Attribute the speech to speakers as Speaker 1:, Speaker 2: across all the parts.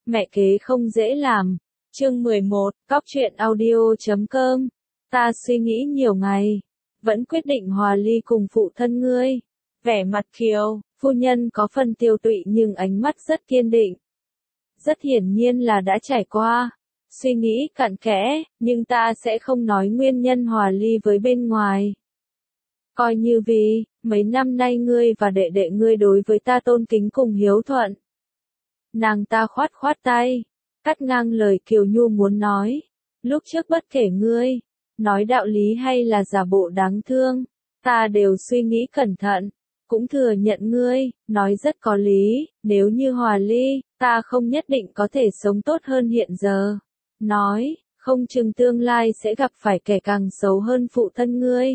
Speaker 1: Mẹ kế không dễ làm. Chương 11, Cóc truyện audio.com. Ta suy nghĩ nhiều ngày, vẫn quyết định hòa ly cùng phụ thân ngươi. Vẻ mặt Kiều, phu nhân có phần tiêu tụy nhưng ánh mắt rất kiên định. Rất hiển nhiên là đã trải qua suy nghĩ cặn kẽ, nhưng ta sẽ không nói nguyên nhân hòa ly với bên ngoài. Coi như vì, mấy năm nay ngươi và đệ đệ ngươi đối với ta tôn kính cùng hiếu thuận. Nàng ta khoát khoát tay, cắt ngang lời Kiều Nhu muốn nói. Lúc trước bất kể ngươi, nói đạo lý hay là giả bộ đáng thương, ta đều suy nghĩ cẩn thận, cũng thừa nhận ngươi, nói rất có lý, nếu như hòa ly, ta không nhất định có thể sống tốt hơn hiện giờ. Nói, không chừng tương lai sẽ gặp phải kẻ càng xấu hơn phụ thân ngươi.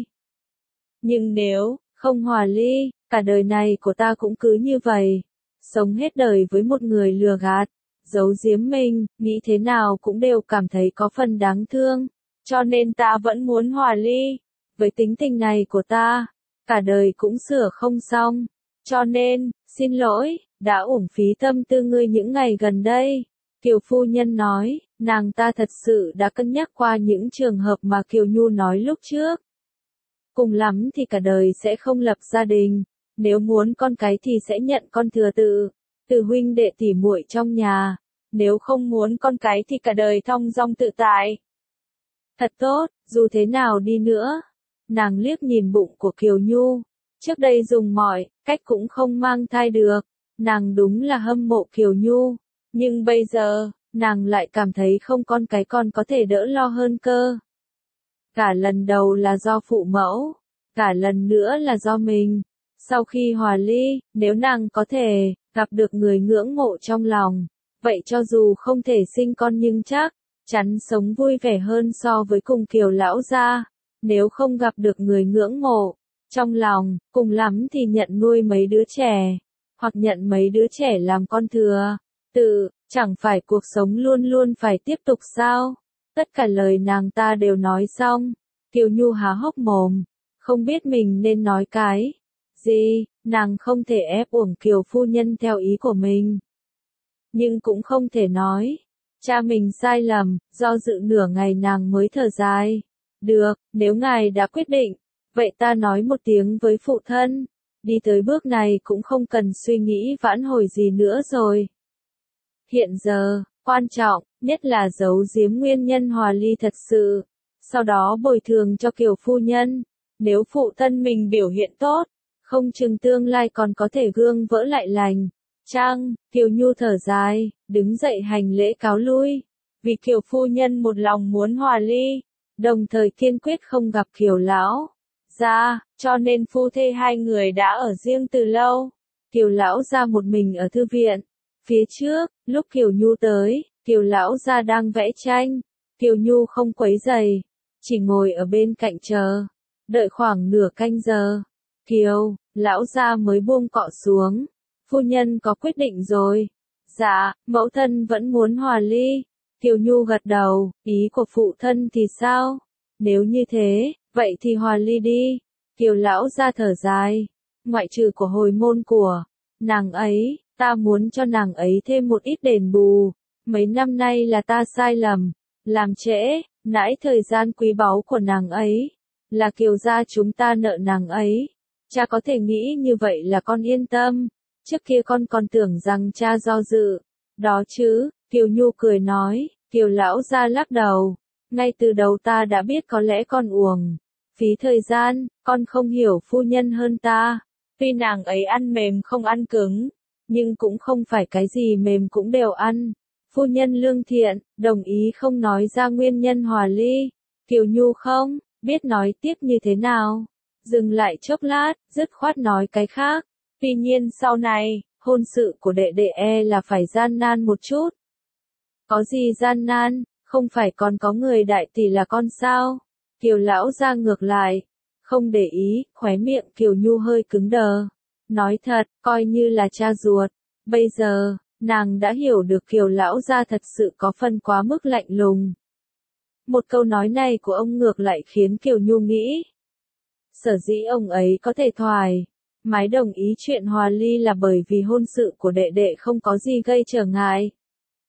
Speaker 1: Nhưng nếu không hòa ly, cả đời này của ta cũng cứ như vậy, sống hết đời với một người lừa gạt, giấu giếm mình, nghĩ thế nào cũng đều cảm thấy có phần đáng thương, cho nên ta vẫn muốn hòa ly. Với tính tình này của ta, cả đời cũng sửa không xong, cho nên, xin lỗi, đã uổng phí tâm tư ngươi những ngày gần đây. Kiều phu nhân nói, nàng ta thật sự đã cân nhắc qua những trường hợp mà Kiều Nhu nói lúc trước. Cùng lắm thì cả đời sẽ không lập gia đình, nếu muốn con cái thì sẽ nhận con thừa tự, từ huynh đệ tỉ muội trong nhà, nếu không muốn con cái thì cả đời thong dong tự tại. Thật tốt, dù thế nào đi nữa. Nàng liếc nhìn bụng của Kiều Nhu, trước đây dùng mọi cách cũng không mang thai được, nàng đúng là hâm mộ Kiều Nhu, nhưng bây giờ, nàng lại cảm thấy không con cái còn có thể đỡ lo hơn cơ. Cả lần đầu là do phụ mẫu, cả lần nữa là do mình. Sau khi hòa ly, nếu nàng có thể gặp được người ngưỡng mộ trong lòng, vậy cho dù không thể sinh con nhưng chắc chắn sống vui vẻ hơn so với cùng Kiều lão gia. Nếu không gặp được người ngưỡng mộ trong lòng, cùng lắm thì nhận nuôi mấy đứa trẻ, hoặc nhận mấy đứa trẻ làm con thừa tự, chẳng phải cuộc sống luôn luôn phải tiếp tục sao? Tất cả lời nàng ta đều nói xong, Kiều Nhu há hốc mồm, không biết mình nên nói cái gì. Nàng không thể ép uổng Kiều phu nhân theo ý của mình, nhưng cũng không thể nói cha mình sai lầm. Do dự nửa ngày nàng mới thở dài. Được, nếu ngài đã quyết định, vậy ta nói một tiếng với phụ thân. Đi tới bước này cũng không cần suy nghĩ vãn hồi gì nữa rồi. Hiện giờ, quan trọng nhất là giấu giếm nguyên nhân hòa ly thật sự, sau đó bồi thường cho Kiều phu nhân. Nếu phụ thân mình biểu hiện tốt, không chừng tương lai còn có thể gương vỡ lại lành. Chăng, Kiều Nhu thở dài, đứng dậy hành lễ cáo lui. Vì Kiều phu nhân một lòng muốn hòa ly, đồng thời kiên quyết không gặp Kiều lão gia, cho nên phu thê hai người đã ở riêng từ lâu. Kiều lão gia một mình ở thư viện. Phía trước, lúc Kiều Nhu tới, Kiều lão gia đang vẽ tranh. Kiều Nhu không quấy rầy, chỉ ngồi ở bên cạnh chờ. Đợi khoảng nửa canh giờ, Kiều lão gia mới buông cọ xuống. Phu nhân có quyết định rồi. Dạ, mẫu thân vẫn muốn hòa ly. Kiều Nhu gật đầu, ý của phụ thân thì sao? Nếu như thế, vậy thì hòa ly đi. Kiều lão gia thở dài, ngoại trừ của hồi môn của nàng ấy, ta muốn cho nàng ấy thêm một ít đền bù. Mấy năm nay là ta sai lầm, làm trễ, nãi thời gian quý báu của nàng ấy, là Kiều gia chúng ta nợ nàng ấy. Cha có thể nghĩ như vậy là con yên tâm, trước kia con còn tưởng rằng cha do dự. Đó chứ, Kiều Nhu cười nói. Kiều lão gia lắc đầu, ngay từ đầu ta đã biết có lẽ con uổng phí thời gian, con không hiểu phu nhân hơn ta. Tuy nàng ấy ăn mềm không ăn cứng, nhưng cũng không phải cái gì mềm cũng đều ăn. Phu nhân lương thiện, đồng ý không nói ra nguyên nhân hòa ly. Kiều Nhu không biết nói tiếp như thế nào, dừng lại chốc lát, dứt khoát nói cái khác. Tuy nhiên sau này, hôn sự của đệ đệ là phải gian nan một chút. Có gì gian nan, không phải còn có người đại tỷ là con sao? Kiều lão gia ngược lại, không để ý, khóe miệng Kiều Nhu hơi cứng đờ. Nói thật, coi như là cha ruột, bây giờ, nàng đã hiểu được Kiều lão gia thật sự có phần quá mức lạnh lùng. Một câu nói này của ông ngược lại khiến Kiều Nhu nghĩ. Sở dĩ ông ấy có thể thoải mái đồng ý chuyện hòa ly là bởi vì hôn sự của đệ đệ không có gì gây trở ngại.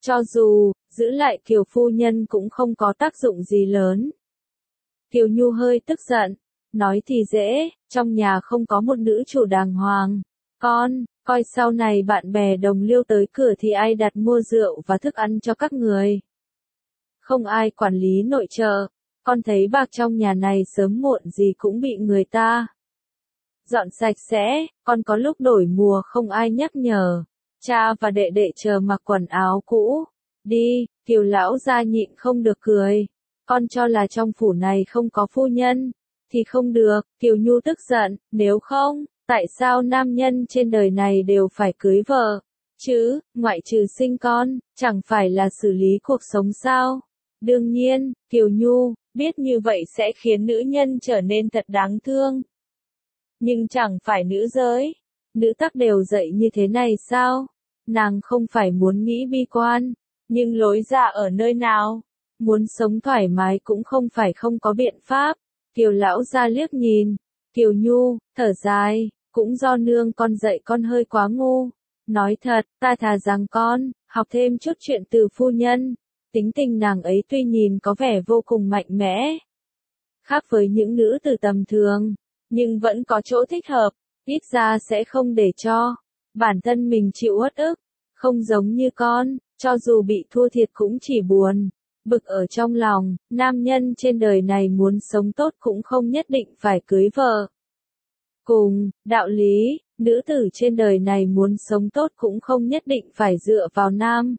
Speaker 1: Cho dù, giữ lại Kiều phu nhân cũng không có tác dụng gì lớn. Kiều Nhu hơi tức giận, nói thì dễ, trong nhà không có một nữ chủ đàng hoàng. Con, coi sau này bạn bè đồng liêu tới cửa thì ai đặt mua rượu và thức ăn cho các người. Không ai quản lý nội trợ, con thấy bạc trong nhà này sớm muộn gì cũng bị người ta dọn sạch sẽ, con có lúc đổi mùa không ai nhắc nhở. Cha và đệ đệ chờ mặc quần áo cũ. Đi, Kiều lão gia nhịn không được cười. Con cho là trong phủ này không có phu nhân, thì không được, Kiều Nhu tức giận, nếu không, tại sao nam nhân trên đời này đều phải cưới vợ? Chứ, ngoại trừ sinh con, chẳng phải là xử lý cuộc sống sao? Đương nhiên, Kiều Nhu, biết như vậy sẽ khiến nữ nhân trở nên thật đáng thương. Nhưng chẳng phải nữ giới, nữ tắc đều dạy như thế này sao? Nàng không phải muốn nghĩ bi quan, nhưng lối ra ở nơi nào? Muốn sống thoải mái cũng không phải không có biện pháp. Kiều lão ra liếc nhìn, Kiều Nhu, thở dài, cũng do nương con dạy con hơi quá ngu. Nói thật, ta thà rằng con, học thêm chút chuyện từ phu nhân. Tính tình nàng ấy tuy nhìn có vẻ vô cùng mạnh mẽ, khác với những nữ tử tầm thường, nhưng vẫn có chỗ thích hợp, ít ra sẽ không để cho bản thân mình chịu uất ức, không giống như con, cho dù bị thua thiệt cũng chỉ buồn, bực ở trong lòng, nam nhân trên đời này muốn sống tốt cũng không nhất định phải cưới vợ. Cùng, đạo lý, nữ tử trên đời này muốn sống tốt cũng không nhất định phải dựa vào nam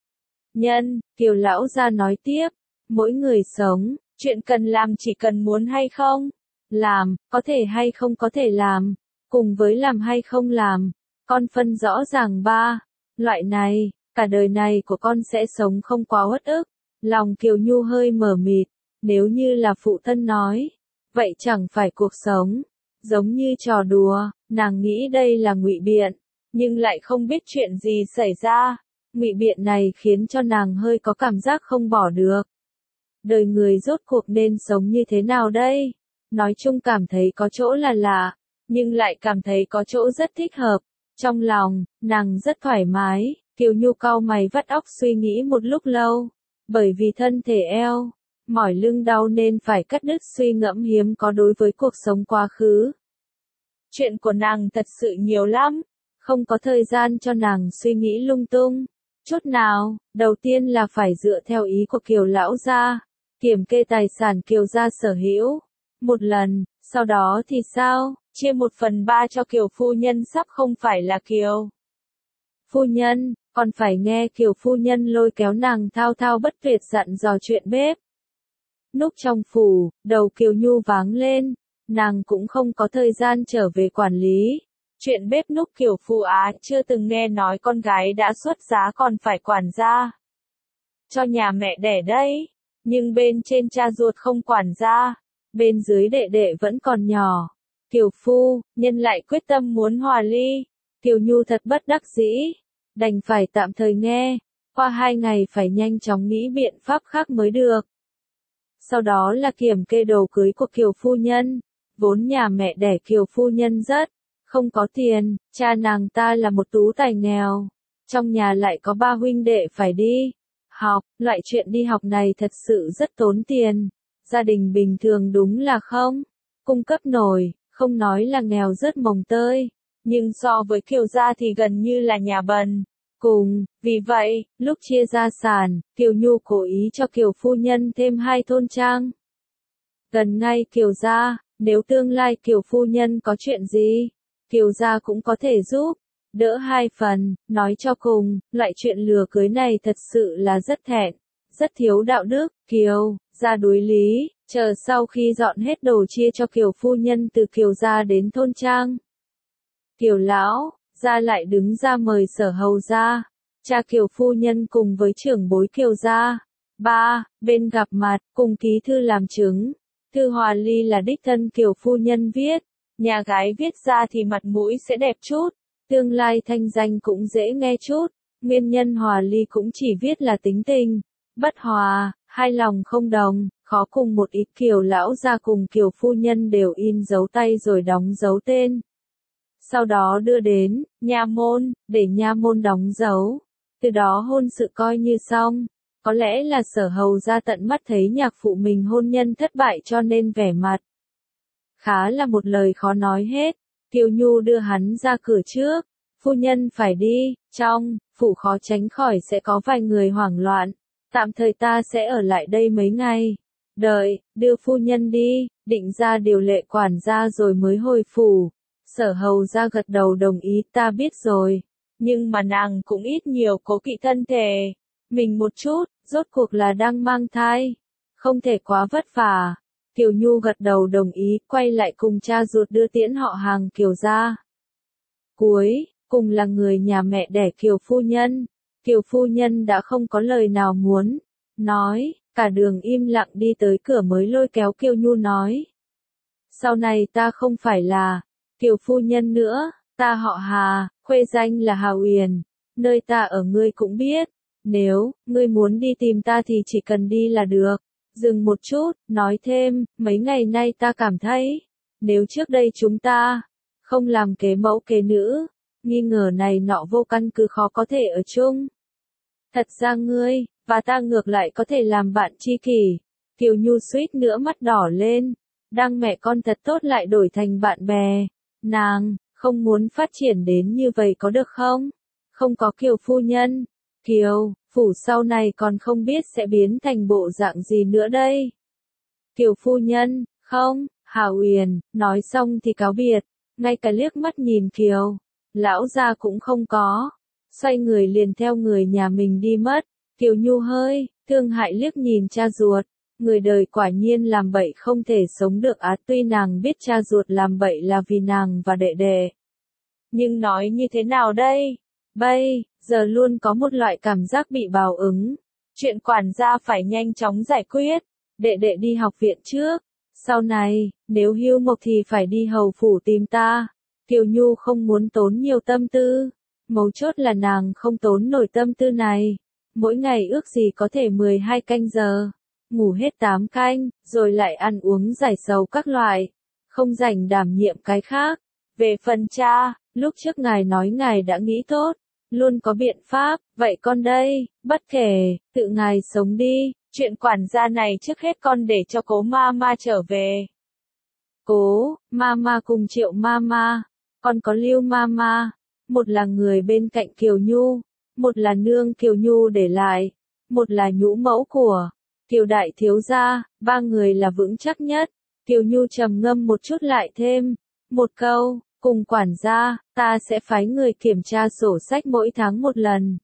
Speaker 1: nhân, Kiều lão gia nói tiếp, mỗi người sống, chuyện cần làm chỉ cần muốn hay không làm, có thể hay không có thể làm, cùng với làm hay không làm, con phân rõ ràng ba loại này, cả đời này của con sẽ sống không quá uất ức. Lòng Kiều Nhu hơi mờ mịt, nếu như là phụ thân nói, vậy chẳng phải cuộc sống giống như trò đùa, nàng nghĩ đây là ngụy biện, nhưng lại không biết chuyện gì xảy ra. Ngụy biện này khiến cho nàng hơi có cảm giác không bỏ được. Đời người rốt cuộc nên sống như thế nào đây? Nói chung cảm thấy có chỗ là lạ, nhưng lại cảm thấy có chỗ rất thích hợp. Trong lòng, nàng rất thoải mái, Kiều Nhu cau mày vắt óc suy nghĩ một lúc lâu. Bởi vì thân thể eo, mỏi lưng đau nên phải cắt đứt suy ngẫm hiếm có đối với cuộc sống quá khứ. Chuyện của nàng thật sự nhiều lắm, không có thời gian cho nàng suy nghĩ lung tung. Chút nào, đầu tiên là phải dựa theo ý của Kiều lão gia, kiểm kê tài sản Kiều gia sở hữu. Một lần, sau đó thì sao, chia 1/3 cho Kiều phu nhân sắp không phải là Kiều phu nhân, còn phải nghe Kiều phu nhân lôi kéo nàng thao thao bất tuyệt dặn dò chuyện bếp núc trong phủ, đầu Kiều Nhu váng lên, nàng cũng không có thời gian trở về quản lý. Chuyện bếp núc Kiều Phu Á chưa từng nghe nói con gái đã xuất giá còn phải quản gia cho nhà mẹ đẻ đấy, nhưng bên trên cha ruột không quản gia, bên dưới đệ đệ vẫn còn nhỏ. Kiều phu nhân lại quyết tâm muốn hòa ly, Kiều Nhu thật bất đắc dĩ, đành phải tạm thời nghe, qua 2 ngày phải nhanh chóng nghĩ biện pháp khác mới được. Sau đó là kiểm kê đồ cưới của Kiều phu nhân, vốn nhà mẹ đẻ Kiều phu nhân rất không có tiền, cha nàng ta là một tú tài nghèo, trong nhà lại có 3 huynh đệ phải đi học, loại chuyện đi học này thật sự rất tốn tiền, gia đình bình thường đúng là không cung cấp nổi, không nói là nghèo rớt mồng tơi, nhưng so với Kiều gia thì gần như là nhà bần. Cùng, vì vậy, lúc chia gia sản, Kiều Nhu cố ý cho Kiều phu nhân thêm 2 thôn trang gần ngay Kiều gia, nếu tương lai Kiều phu nhân có chuyện gì, Kiều gia cũng có thể giúp đỡ 2 phần. Nói cho cùng, loại chuyện lừa cưới này thật sự là rất thẹn, rất thiếu đạo đức. Kiều gia đối lý, chờ sau khi dọn hết đồ chia cho Kiều phu nhân từ Kiều gia đến thôn trang, Kiều lão gia lại đứng ra mời Sở hầu gia, cha Kiều phu nhân cùng với trưởng bối Kiều gia, bên gặp mặt, cùng ký thư làm chứng. Thư hòa ly là đích thân Kiều phu nhân viết, nhà gái viết ra thì mặt mũi sẽ đẹp chút, tương lai thanh danh cũng dễ nghe chút. Nguyên nhân hòa ly cũng chỉ viết là tính tình bất hòa, hai lòng không đồng, khó cùng một ít. Kiều lão gia cùng Kiều phu nhân đều in dấu tay rồi đóng dấu tên. Sau đó đưa đến nha môn, để nha môn đóng dấu. từ đó hôn sự coi như xong. Có lẽ là Sở Hầu ra tận mắt thấy nhạc phụ mình hôn nhân thất bại cho nên vẻ mặt khá là một lời khó nói hết. Kiều Nhu đưa hắn ra cửa trước. Phu nhân phải đi, trong phủ khó tránh khỏi sẽ có vài người hoảng loạn. Tạm thời ta sẽ ở lại đây mấy ngày. Đợi, đưa phu nhân đi, định ra điều lệ quản gia rồi mới hồi phủ. Sở Hầu ra gật đầu đồng ý, ta biết rồi. Nhưng mà nàng cũng ít nhiều cố kỵ thân thể mình một chút, rốt cuộc là đang mang thai. Không thể quá vất vả. Kiều Nhu gật đầu đồng ý, quay lại cùng cha ruột đưa tiễn họ hàng Kiều ra. Cuối cùng là người nhà mẹ đẻ Kiều phu nhân. Kiều phu nhân đã không có lời nào muốn nói, cả đường im lặng đi tới cửa mới lôi kéo Kiều Nhu nói. Sau này ta không phải là Kiều phu nhân nữa, ta họ Hà, khuê danh là Hà Uyển, nơi ta ở ngươi cũng biết, nếu ngươi muốn đi tìm ta thì chỉ cần đi là được. Dừng một chút, nói thêm, mấy ngày nay ta cảm thấy, nếu trước đây chúng ta không làm kế mẫu kế nữ, nghi ngờ này nọ vô căn cứ khó có thể ở chung. Thật ra ngươi và ta ngược lại có thể làm bạn tri kỷ. Kiều Nhu suýt nữa mắt đỏ lên, đang mẹ con thật tốt lại đổi thành bạn bè. Nàng không muốn phát triển đến như vậy có được không? Không có Kiều phu nhân, Kiều phủ sau này còn không biết sẽ biến thành bộ dạng gì nữa đây. Kiều phu nhân, không, Hà Uyển, nói xong thì cáo biệt, ngay cả liếc mắt nhìn Kiều lão gia cũng không có, xoay người liền theo người nhà mình đi mất. Kiều Nhu hơi thương hại liếc nhìn cha ruột, người đời quả nhiên làm bậy không thể sống được á. Tuy nàng biết cha ruột làm bậy là vì nàng và đệ đệ, nhưng nói như thế nào đây? Bây giờ luôn có một loại cảm giác bị báo ứng. Chuyện quản gia phải nhanh chóng giải quyết. Đệ đệ đi học viện trước, sau này nếu hưu mộc thì phải đi hầu phủ tìm ta. Kiều Nhu không muốn tốn nhiều tâm tư, mấu chốt là nàng không tốn nổi tâm tư này. Mỗi ngày ước gì có thể 12 canh giờ, ngủ hết 8 canh, rồi lại ăn uống giải sầu các loại, không rảnh đảm nhiệm cái khác. Về phần cha, lúc trước ngài nói ngài đã nghĩ tốt, luôn có biện pháp, vậy con đây, bất kể, tự ngài sống đi, chuyện quản gia này trước hết con để cho Cố Mama trở về. Cố Mama cùng Triệu Mama, còn có Lưu Mama, một là người bên cạnh Kiều Nhu, một là nương Kiều Nhu để lại, một là nhũ mẫu của Kiều đại thiếu gia, ba người là vững chắc nhất. Kiều Nhu trầm ngâm một chút lại thêm một câu, cùng quản gia, ta sẽ phái người kiểm tra sổ sách mỗi tháng một lần.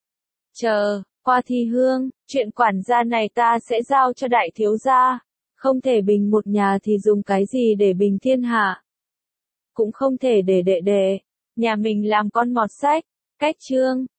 Speaker 1: Chờ qua thi hương, chuyện quản gia này ta sẽ giao cho đại thiếu gia, không thể bình một nhà thì dùng cái gì để bình thiên hạ. Cũng không thể để đệ đệ nhà mình làm con mọt sách. Cách chương